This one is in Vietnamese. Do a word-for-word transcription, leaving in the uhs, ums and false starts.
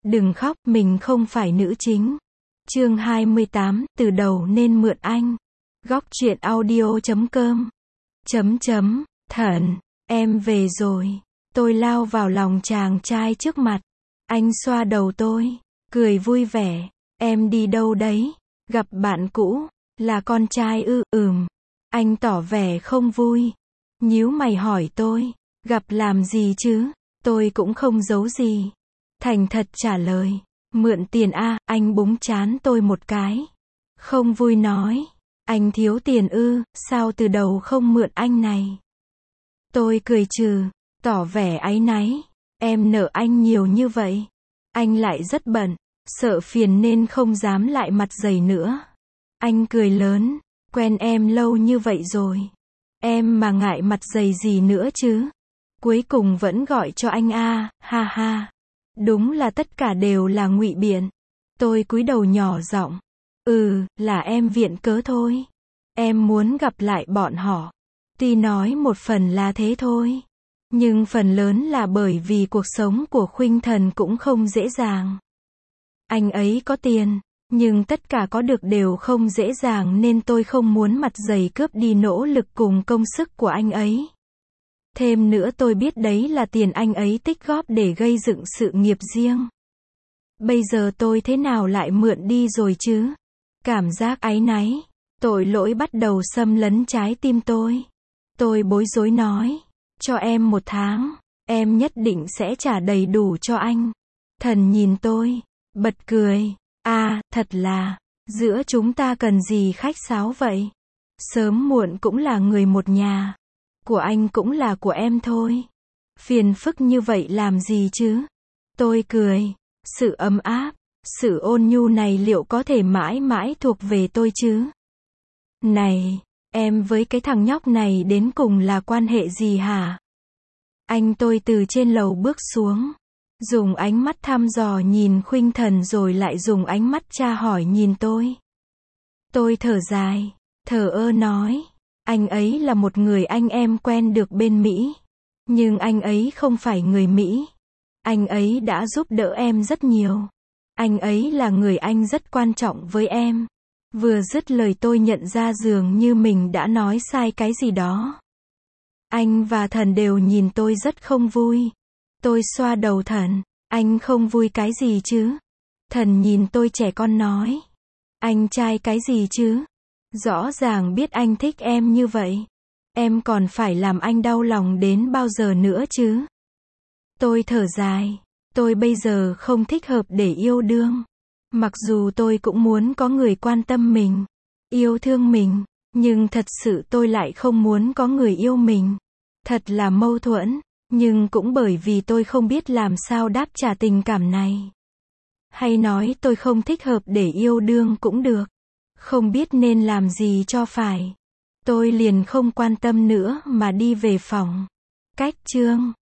Đừng khóc, mình không phải nữ chính. Chương hai mươi tám, từ đầu nên mượn anh. Góc truyện audio chấm com. Chấm chấm, Thần, em về rồi. Tôi lao vào lòng chàng trai trước mặt. Anh xoa đầu tôi, cười vui vẻ. Em đi đâu đấy? Gặp bạn cũ, là con trai ư? Ừm. Anh tỏ vẻ không vui. Nhíu mày hỏi tôi, gặp làm gì chứ? Tôi cũng không giấu gì. Thành thật trả lời, mượn tiền a. Anh búng trán tôi một cái. Không vui nói, anh thiếu tiền ư? Sao từ đầu không mượn anh này? Tôi cười trừ, tỏ vẻ áy náy. Em nợ anh nhiều như vậy. Anh lại rất bận, sợ phiền nên không dám lại mặt dày nữa. Anh cười lớn, quen em lâu như vậy rồi. Em mà ngại mặt dày gì nữa chứ? Cuối cùng vẫn gọi cho anh a, ha ha. Đúng là tất cả đều là ngụy biện. Tôi cúi đầu nhỏ giọng. Ừ, là em viện cớ thôi. Em muốn gặp lại bọn họ. Tuy nói một phần là thế thôi. Nhưng phần lớn là bởi vì cuộc sống của Khuynh Thần cũng không dễ dàng. Anh ấy có tiền, nhưng tất cả có được đều không dễ dàng nên tôi không muốn mặt dày cướp đi nỗ lực cùng công sức của anh ấy. Thêm nữa tôi biết đấy là tiền anh ấy tích góp để gây dựng sự nghiệp riêng. Bây giờ tôi thế nào lại mượn đi rồi chứ? Cảm giác áy náy, tội lỗi bắt đầu xâm lấn trái tim tôi. Tôi bối rối nói, cho em một tháng, em nhất định sẽ trả đầy đủ cho anh. Thần nhìn tôi, bật cười, à, thật là, giữa chúng ta cần gì khách sáo vậy? Sớm muộn cũng là người một nhà. Của anh cũng là của em thôi. Phiền phức như vậy làm gì chứ? Tôi cười, sự ấm áp, sự ôn nhu này liệu có thể mãi mãi thuộc về tôi chứ? Này, em với cái thằng nhóc này đến cùng là quan hệ gì hả? Anh tôi từ trên lầu bước xuống, dùng ánh mắt thăm dò nhìn Khuynh Thần rồi lại dùng ánh mắt tra hỏi nhìn tôi. Tôi thở dài, thờ ơ nói, anh ấy là một người anh em quen được bên Mỹ. Nhưng anh ấy không phải người Mỹ. Anh ấy đã giúp đỡ em rất nhiều. Anh ấy là người anh rất quan trọng với em. Vừa dứt lời tôi nhận ra dường như mình đã nói sai cái gì đó. Anh và Thần đều nhìn tôi rất không vui. Tôi xoa đầu Thần, anh không vui cái gì chứ? Thần nhìn tôi trẻ con nói, anh trai cái gì chứ? Rõ ràng biết anh thích em như vậy. Em còn phải làm anh đau lòng đến bao giờ nữa chứ? Tôi thở dài. Tôi bây giờ không thích hợp để yêu đương. Mặc dù tôi cũng muốn có người quan tâm mình, yêu thương mình, nhưng thật sự tôi lại không muốn có người yêu mình. Thật là mâu thuẫn, nhưng cũng bởi vì tôi không biết làm sao đáp trả tình cảm này. Hay nói tôi không thích hợp để yêu đương cũng được. Không biết nên làm gì cho phải. Tôi liền không quan tâm nữa mà đi về phòng. Cách chương